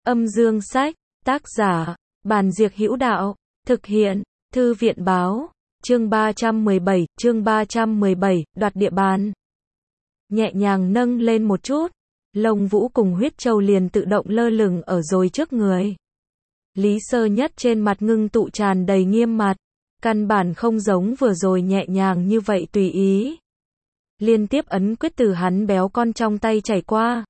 Âm dương sách, tác giả, Bàn Diệc Hữu Đạo, thực hiện, Thư viện báo, chương 317, đoạt địa bàn. Nhẹ nhàng nâng lên một chút, Lông Vũ cùng huyết châu liền tự động lơ lửng ở rồi trước người. Lý Sơ Nhất trên mặt ngưng tụ tràn đầy nghiêm mặt, căn bản không giống vừa rồi nhẹ nhàng như vậy tùy ý. Liên tiếp ấn quyết từ hắn béo con trong tay chảy qua.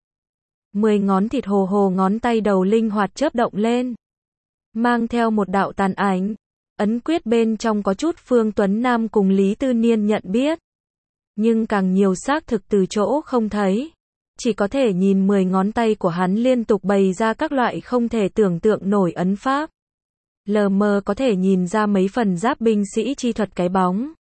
10 ngón thịt hồ hồ ngón tay đầu linh hoạt chớp động lên, mang theo một đạo tàn ảnh. Ấn quyết bên trong có chút Phương Tuấn Nam cùng Lý Tư Niên nhận biết, nhưng càng nhiều xác thực từ chỗ không thấy. Chỉ có thể nhìn 10 ngón tay của hắn liên tục bày ra các loại không thể tưởng tượng nổi ấn pháp. Lờ mờ có thể nhìn ra mấy phần giáp binh sĩ chi thuật cái bóng.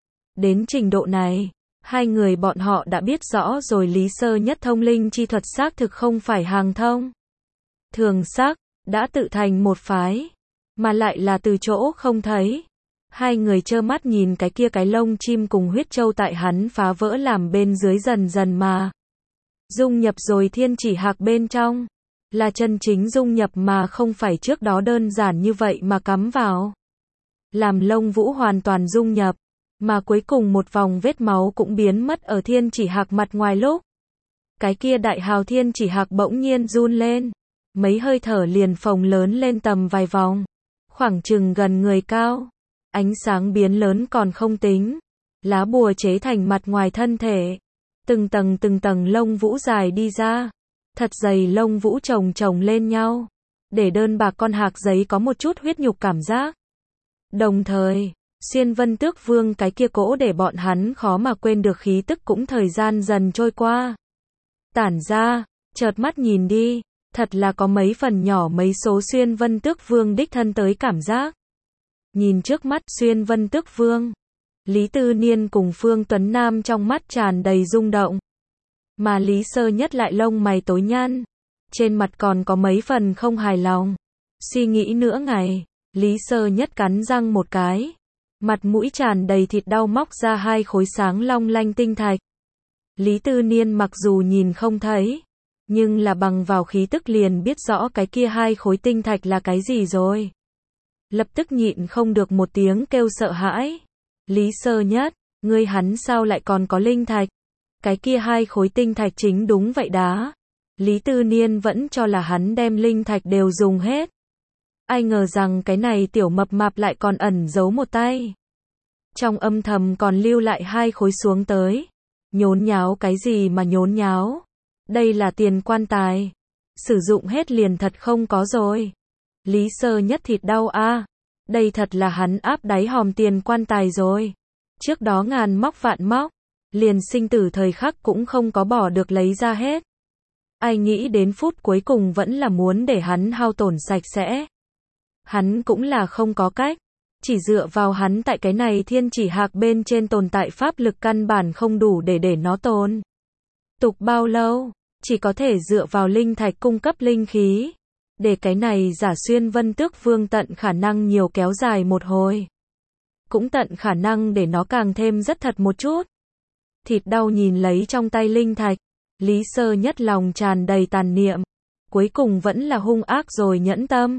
Đến trình độ này, hai người bọn họ đã biết rõ rồi Lý Sơ Nhất thông linh chi thuật xác thực không phải hàng thông thường sắc, đã tự thành một phái, mà lại là từ chỗ không thấy. Hai người trơ mắt nhìn cái kia cái lông chim cùng huyết châu tại hắn phá vỡ làm bên dưới dần dần mà dung nhập rồi thiên chỉ hạc bên trong. Là chân chính dung nhập mà không phải trước đó đơn giản như vậy mà cắm vào. Làm Lông Vũ hoàn toàn dung nhập, mà cuối cùng một vòng vết máu cũng biến mất ở thiên chỉ hạc mặt ngoài lúc. Cái kia đại hào thiên chỉ hạc bỗng nhiên run lên, mấy hơi thở liền phồng lớn lên tầm vài vòng, khoảng chừng gần người cao. Ánh sáng biến lớn còn không tính, lá bùa chế thành mặt ngoài thân thể, từng tầng lông vũ dài đi ra, thật dày lông vũ chồng lên nhau, để đơn bạc con hạc giấy có một chút huyết nhục cảm giác. Đồng thời, Xuyên Vân Tước Vương cái kia cỗ để bọn hắn khó mà quên được khí tức cũng thời gian dần trôi qua, tản ra, chợt mắt nhìn đi, thật là có mấy phần nhỏ mấy số Xuyên Vân Tước Vương đích thân tới cảm giác. Nhìn trước mắt Xuyên Vân Tước Vương, Lý Tư Niên cùng Phương Tuấn Nam trong mắt tràn đầy rung động, mà Lý Sơ Nhất lại lông mày tối nhăn, trên mặt còn có mấy phần không hài lòng. Suy nghĩ nửa ngày, Lý Sơ Nhất cắn răng một cái, mặt mũi tràn đầy thịt đau móc ra 2 khối sáng long lanh tinh thạch. Lý Tư Niên mặc dù nhìn không thấy, nhưng là bằng vào khí tức liền biết rõ cái kia 2 khối tinh thạch là cái gì rồi. Lập tức nhịn không được một tiếng kêu sợ hãi. Lý Sơ Nhất, ngươi hắn sao lại còn có linh thạch? Cái kia 2 khối tinh thạch chính đúng vậy đá. Lý Tư Niên vẫn cho là hắn đem linh thạch đều dùng hết. Ai ngờ rằng cái này tiểu mập mạp lại còn ẩn giấu một tay. Trong âm thầm còn lưu lại 2 khối xuống tới. Nhốn nháo cái gì mà nhốn nháo? Đây là tiền quan tài. Sử dụng hết liền thật không có rồi. Lý Sơ Nhất thịt đau a. Đây thật là hắn áp đáy hòm tiền quan tài rồi. Trước đó ngàn móc vạn móc, liền sinh tử thời khắc cũng không có bỏ được lấy ra hết. Ai nghĩ đến phút cuối cùng vẫn là muốn để hắn hao tổn sạch sẽ. Hắn cũng là không có cách. Chỉ dựa vào hắn tại cái này thiên chỉ hạc bên trên tồn tại pháp lực căn bản không đủ để nó tồn tục bao lâu. Chỉ có thể dựa vào linh thạch cung cấp linh khí, để cái này giả Xuyên Vân Tước Vương tận khả năng nhiều kéo dài một hồi. Cũng tận khả năng để nó càng thêm rất thật một chút. Thịt đau nhìn lấy trong tay linh thạch, Lý Sơ Nhất lòng tràn đầy tàn niệm. Cuối cùng vẫn là hung ác rồi nhẫn tâm.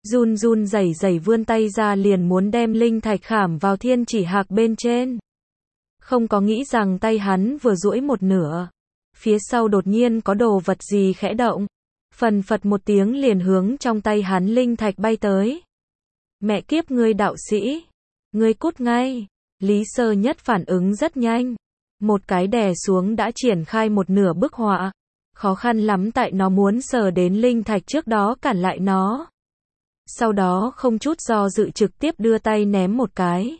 Run rẩy vươn tay ra liền muốn đem linh thạch khảm vào thiên chỉ hạc bên trên. Không có nghĩ rằng tay hắn vừa duỗi một nửa, phía sau đột nhiên có đồ vật gì khẽ động. Phần phật một tiếng liền hướng trong tay hắn linh thạch bay tới. Mẹ kiếp ngươi đạo sĩ, ngươi cút ngay. Lý Sơ Nhất phản ứng rất nhanh, một cái đè xuống đã triển khai một nửa bức họa. Khó khăn lắm tại nó muốn sờ đến linh thạch trước đó cản lại nó. Sau đó không chút do dự trực tiếp đưa tay ném một cái.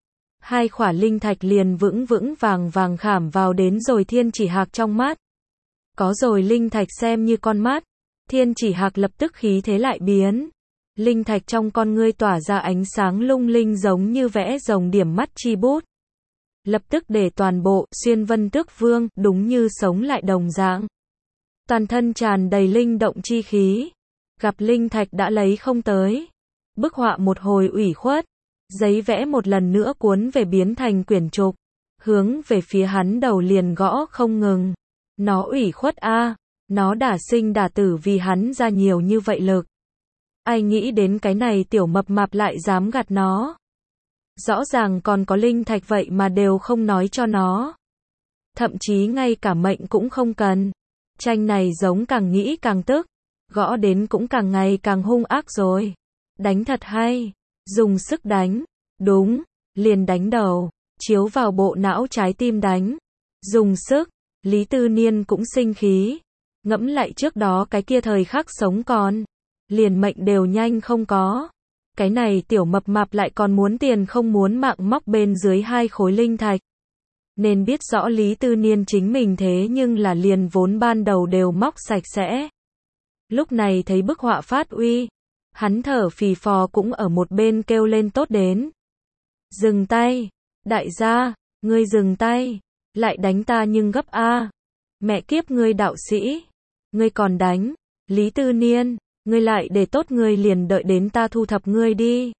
2 khỏa linh thạch liền vững vàng khảm vào đến rồi thiên chỉ hạc trong mắt. Có rồi linh thạch xem như con mắt, thiên chỉ hạc lập tức khí thế lại biến. Linh thạch trong con ngươi tỏa ra ánh sáng lung linh giống như vẽ rồng điểm mắt chi bút. Lập tức để toàn bộ Xuyên Vân Tước Vương đúng như sống lại đồng dạng. Toàn thân tràn đầy linh động chi khí. Gặp linh thạch đã lấy không tới. Bức họa một hồi ủy khuất. Giấy vẽ một lần nữa cuốn về biến thành quyển trục. Hướng về phía hắn đầu liền gõ không ngừng. Nó ủy khuất a. Nó đả sinh đả tử vì hắn ra nhiều như vậy lực. Ai nghĩ đến cái này tiểu mập mạp lại dám gạt nó. Rõ ràng còn có linh thạch vậy mà đều không nói cho nó. Thậm chí ngay cả mệnh cũng không cần. Tranh này giống càng nghĩ càng tức. Gõ đến cũng càng ngày càng hung ác rồi. Đánh thật hay. Dùng sức đánh. Đúng. Liền đánh đầu. Chiếu vào bộ não trái tim đánh. Dùng sức. Lý Tư Niên cũng sinh khí. Ngẫm lại trước đó cái kia thời khắc sống còn. Liền mệnh đều nhanh không có. Cái này tiểu mập mạp lại còn muốn tiền không muốn mạng móc bên dưới 2 khối linh thạch. Nên biết rõ Lý Tư Niên chính mình thế nhưng là liền vốn ban đầu đều móc sạch sẽ. Lúc này thấy bức họa phát uy. Hắn thở phì phò cũng ở một bên kêu lên tốt đến. Dừng tay. Đại gia, ngươi dừng tay. Lại đánh ta nhưng gấp A. Mẹ kiếp ngươi đạo sĩ. Ngươi còn đánh. Lý Tư Niên. Ngươi lại để tốt ngươi liền đợi đến ta thu thập ngươi đi.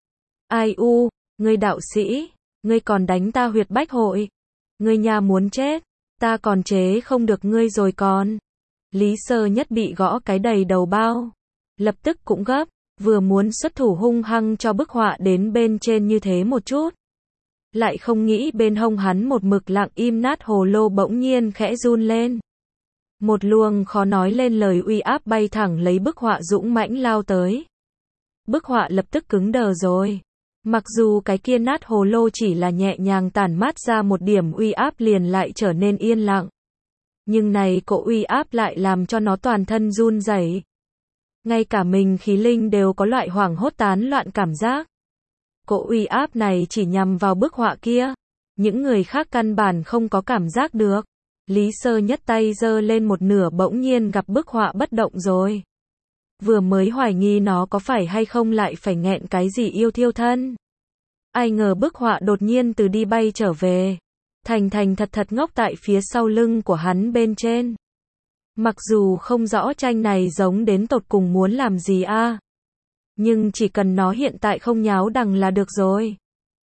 Ai u, ngươi đạo sĩ. Ngươi còn đánh ta huyệt bách hội. Ngươi nhà muốn chết. Ta còn chế không được ngươi rồi còn. Lý Sơ Nhất bị gõ cái đầy đầu bao. Lập tức cũng gấp. Vừa muốn xuất thủ hung hăng cho bức họa đến bên trên như thế một chút. Lại không nghĩ bên hông hắn một mực lặng im nát hồ lô bỗng nhiên khẽ run lên. Một luồng khó nói lên lời uy áp bay thẳng lấy bức họa dũng mãnh lao tới. Bức họa lập tức cứng đờ rồi. Mặc dù cái kia nát hồ lô chỉ là nhẹ nhàng tản mát ra một điểm uy áp liền lại trở nên yên lặng. Nhưng này cỗ uy áp lại làm cho nó toàn thân run rẩy. Ngay cả mình khí linh đều có loại hoảng hốt tán loạn cảm giác. Cỗ uy áp này chỉ nhằm vào bức họa kia. Những người khác căn bản không có cảm giác được. Lý Sơ Nhất tay giơ lên một nửa bỗng nhiên gặp bức họa bất động rồi. Vừa mới hoài nghi nó có phải hay không lại phải nghẹn cái gì yêu thiêu thân. Ai ngờ bức họa đột nhiên từ đi bay trở về. Thành thật thật ngốc tại phía sau lưng của hắn bên trên. Mặc dù không rõ tranh này giống đến tột cùng muốn làm gì a, nhưng chỉ cần nó hiện tại không nháo đằng là được rồi.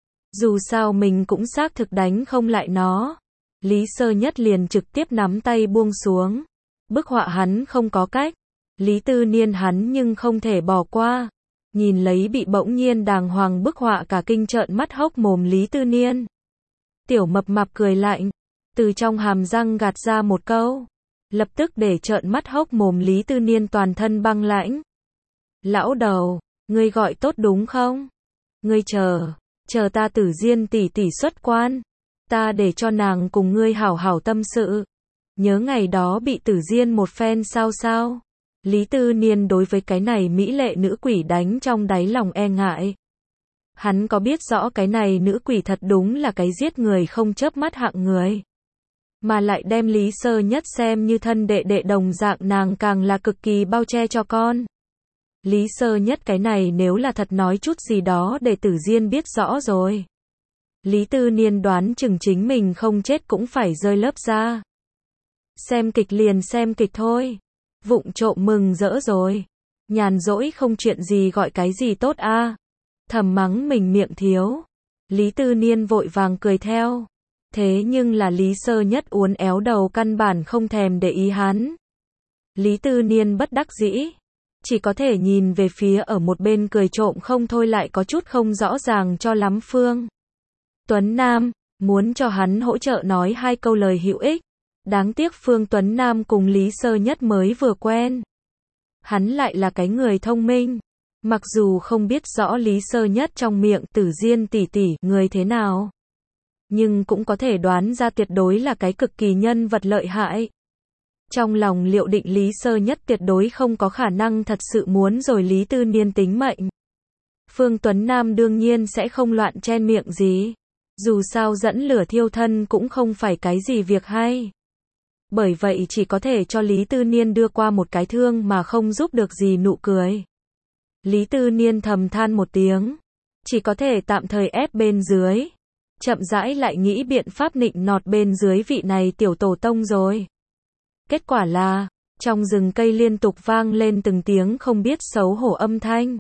Dù sao mình cũng xác thực đánh không lại nó. Lý Sơ Nhất liền trực tiếp nắm tay buông xuống. Bức họa hắn không có cách. Lý Tư Niên hắn nhưng không thể bỏ qua. Nhìn lấy bị bỗng nhiên đàng hoàng bức họa cả kinh trợn mắt hốc mồm Lý Tư Niên. Tiểu mập mạp cười lạnh. Từ trong hàm răng gạt ra một câu. Lập tức để trợn mắt hốc mồm Lý Tư Niên toàn thân băng lãnh. Lão đầu, ngươi gọi tốt đúng không? Ngươi chờ ta Tử Diên tỷ tỷ xuất quan. Ta để cho nàng cùng ngươi hảo hảo tâm sự. Nhớ ngày đó bị Tử Diên một phen sao? Lý Tư Niên đối với cái này mỹ lệ nữ quỷ đánh trong đáy lòng e ngại. Hắn có biết rõ cái này nữ quỷ thật đúng là cái giết người không chớp mắt hạng người. Mà lại đem Lý Sơ Nhất xem như thân đệ đệ đồng dạng nàng càng là cực kỳ bao che cho con. Lý Sơ Nhất cái này nếu là thật nói chút gì đó để Tử Diên biết rõ rồi. Lý Tư Niên đoán chừng chính mình không chết cũng phải rơi lớp ra. Xem kịch liền xem kịch thôi. Vụng trộm mừng rỡ rồi. Nhàn rỗi không chuyện gì gọi cái gì tốt a. Thầm mắng mình miệng thiếu. Lý Tư Niên vội vàng cười theo. Thế nhưng là Lý Sơ Nhất uốn éo đầu căn bản không thèm để ý hắn. Lý Tư Niên bất đắc dĩ. Chỉ có thể nhìn về phía ở một bên cười trộm không thôi lại có chút không rõ ràng cho lắm Phương Tuấn Nam, muốn cho hắn hỗ trợ nói 2 câu lời hữu ích. Đáng tiếc Phương Tuấn Nam cùng Lý Sơ Nhất mới vừa quen. Hắn lại là cái người thông minh. Mặc dù không biết rõ Lý Sơ Nhất trong miệng Tử Diên tỷ tỷ người thế nào, nhưng cũng có thể đoán ra tuyệt đối là cái cực kỳ nhân vật lợi hại. Trong lòng liệu định Lý Sơ Nhất tuyệt đối không có khả năng thật sự muốn rồi Lý Tư Niên tính mệnh. Phương Tuấn Nam đương nhiên sẽ không loạn chen miệng gì. Dù sao dẫn lửa thiêu thân cũng không phải cái gì việc hay. Bởi vậy chỉ có thể cho Lý Tư Niên đưa qua một cái thương mà không giúp được gì nụ cười. Lý Tư Niên thầm than một tiếng. Chỉ có thể tạm thời ép bên dưới. Chậm rãi lại nghĩ biện pháp nịnh nọt bên dưới vị này tiểu tổ tông rồi. Kết quả là, trong rừng cây liên tục vang lên từng tiếng không biết xấu hổ âm thanh.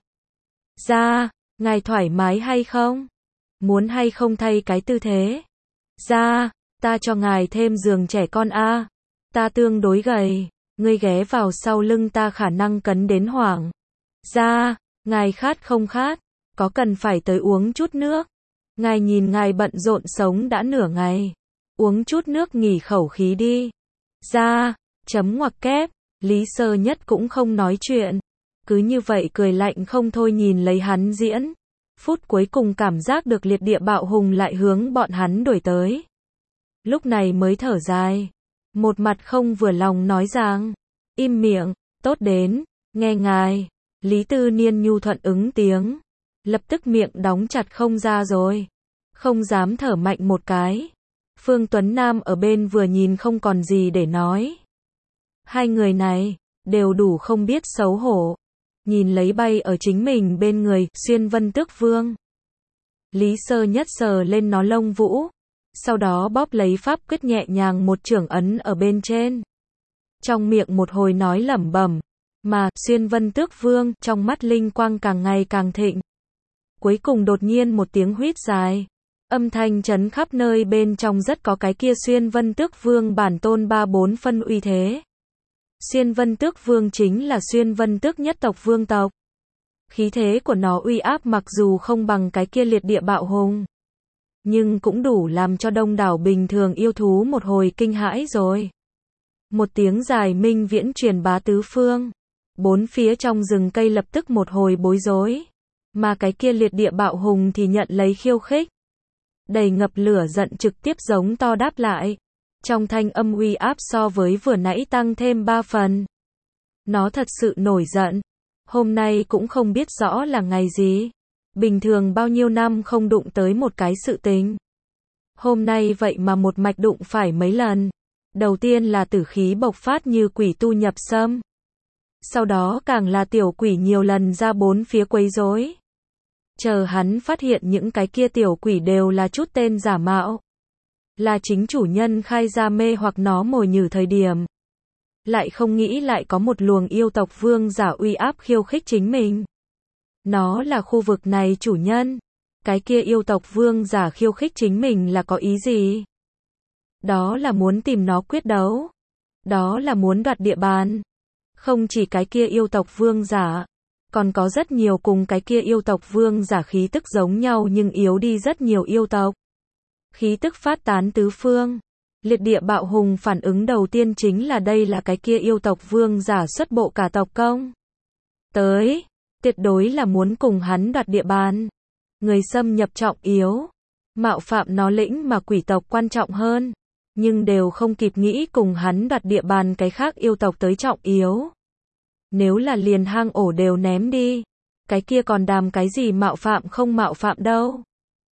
Ra, ngài thoải mái hay không? Muốn hay không thay cái tư thế? Ra, ta cho ngài thêm giường trẻ con a. Ta tương đối gầy, Ngươi ghé vào sau lưng ta khả năng cấn đến hoảng. Ra, ngài khát không khát? Có cần phải tới uống chút nước? Ngài nhìn ngài bận rộn sống đã nửa ngày. Uống chút nước nghỉ khẩu khí đi. Ra, chấm ngoặc kép, Lý Sơ Nhất cũng không nói chuyện. Cứ như vậy cười lạnh không thôi nhìn lấy hắn diễn. Phút cuối cùng cảm giác được liệt địa bạo hùng lại hướng bọn hắn đuổi tới. Lúc này mới thở dài. Một mặt không vừa lòng nói rằng, im miệng, tốt đến, nghe ngài. Lý Tư Niên nhu thuận ứng tiếng. Lập tức miệng đóng chặt không ra rồi. Không dám thở mạnh một cái. Phương Tuấn Nam ở bên vừa nhìn không còn gì để nói. Hai người này, đều đủ không biết xấu hổ. Nhìn lấy bay ở chính mình bên người, Xuyên Vân Tước Vương. Lý Sơ Nhất sờ lên nó lông vũ. Sau đó bóp lấy pháp quyết nhẹ nhàng một chưởng ấn ở bên trên. Trong miệng một hồi nói lẩm bẩm. Mà, Xuyên Vân Tước Vương, trong mắt linh quang càng ngày càng thịnh. Cuối cùng đột nhiên một tiếng huýt dài. Âm thanh chấn khắp nơi bên trong rất có cái kia Xuyên Vân Tước Vương bản tôn 3-4 phân uy thế. Xuyên Vân Tước Vương chính là Xuyên Vân Tước nhất tộc vương tộc. Khí thế của nó uy áp mặc dù không bằng cái kia liệt địa bạo hùng, nhưng cũng đủ làm cho đông đảo bình thường yêu thú một hồi kinh hãi rồi. Một tiếng dài minh viễn truyền bá tứ phương. Bốn phía trong rừng cây lập tức một hồi bối rối. Mà cái kia liệt địa bạo hùng thì nhận lấy khiêu khích. Đầy ngập lửa giận trực tiếp giống to đáp lại. Trong thanh âm uy áp so với vừa nãy tăng thêm 3 phần. Nó thật sự nổi giận. Hôm nay cũng không biết rõ là ngày gì. Bình thường bao nhiêu năm không đụng tới một cái sự tình. Hôm nay vậy mà một mạch đụng phải mấy lần. Đầu tiên là tử khí bộc phát như quỷ tu nhập xâm. Sau đó càng là tiểu quỷ nhiều lần ra bốn phía quấy rối. Chờ hắn phát hiện những cái kia tiểu quỷ đều là chút tên giả mạo. Là chính chủ nhân khai ra mê hoặc nó mồi nhử thời điểm. Lại không nghĩ lại có một luồng yêu tộc vương giả uy áp khiêu khích chính mình. Nó là khu vực này chủ nhân. Cái kia yêu tộc vương giả khiêu khích chính mình là có ý gì? Đó là muốn tìm nó quyết đấu. Đó là muốn đoạt địa bàn. Không chỉ cái kia yêu tộc vương giả, còn có rất nhiều cùng cái kia yêu tộc vương giả khí tức giống nhau nhưng yếu đi rất nhiều yêu tộc. Khí tức phát tán tứ phương. Liệt địa bạo hùng phản ứng đầu tiên chính là đây là cái kia yêu tộc vương giả xuất bộ cả tộc công. Tới, tuyệt đối là muốn cùng hắn đoạt địa bàn. Người xâm nhập trọng yếu. Mạo phạm nó lĩnh mà quỷ tộc quan trọng hơn. Nhưng đều không kịp nghĩ cùng hắn đoạt địa bàn cái khác yêu tộc tới trọng yếu. Nếu là liền hang ổ đều ném đi. Cái kia còn đàm cái gì mạo phạm không mạo phạm đâu.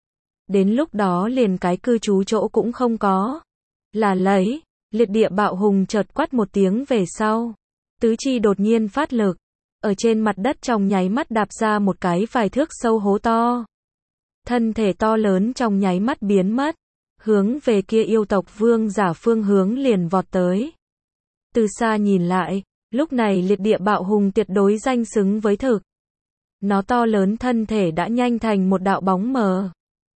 Đến lúc đó liền cái cư trú chỗ cũng không có. Là lấy, liệt địa bạo hùng chợt quát một tiếng về sau. Tứ chi đột nhiên phát lực. Ở trên mặt đất trong nháy mắt đạp ra một cái vài thước sâu hố to. Thân thể to lớn trong nháy mắt biến mất. Hướng về kia yêu tộc vương giả phương hướng liền vọt tới. Từ xa nhìn lại, lúc này liệt địa bạo hùng tuyệt đối danh xứng với thực. Nó to lớn thân thể đã nhanh thành một đạo bóng mờ.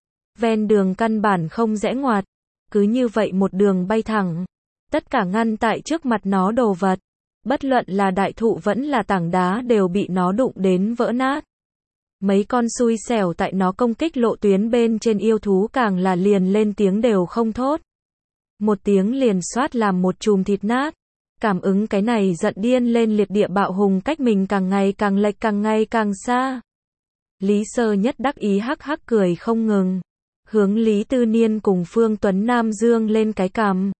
Ven đường căn bản không rẽ ngoặt. Cứ như vậy một đường bay thẳng. Tất cả ngăn tại trước mặt nó đồ vật. Bất luận là đại thụ vẫn là tảng đá đều bị nó đụng đến vỡ nát. Mấy con xui xẻo tại nó công kích lộ tuyến bên trên yêu thú càng là liền lên tiếng đều không thốt. Một tiếng liền xoát làm một chùm thịt nát. Cảm ứng cái này giận điên lên liệt địa bạo hùng cách mình càng ngày càng lệch càng ngày càng xa. Lý Sơ Nhất đắc ý hắc hắc cười không ngừng. Hướng Lý Tư Niên cùng Phương Tuấn Nam dương lên cái cằm.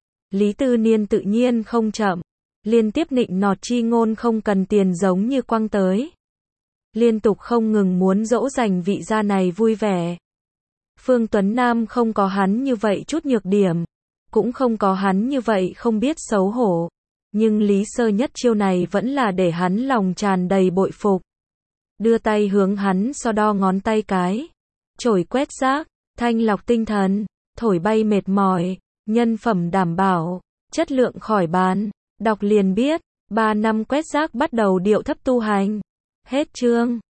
Lý Tư Niên tự nhiên không chậm. Liên tiếp nịnh nọt chi ngôn không cần tiền giống như quăng tới. Liên tục không ngừng muốn dỗ dành vị gia này vui vẻ. Phương Tuấn Nam không có hắn như vậy chút nhược điểm. Cũng không có hắn như vậy không biết xấu hổ. Nhưng Lý Sơ Nhất chiêu này vẫn là để hắn lòng tràn đầy bội phục. Đưa tay hướng hắn so đo ngón tay cái. Chổi quét rác, thanh lọc tinh thần, thổi bay mệt mỏi, nhân phẩm đảm bảo, chất lượng khỏi bàn. Đọc liền biết, 3 năm quét rác bắt đầu điệu thấp tu hành. Hết chương.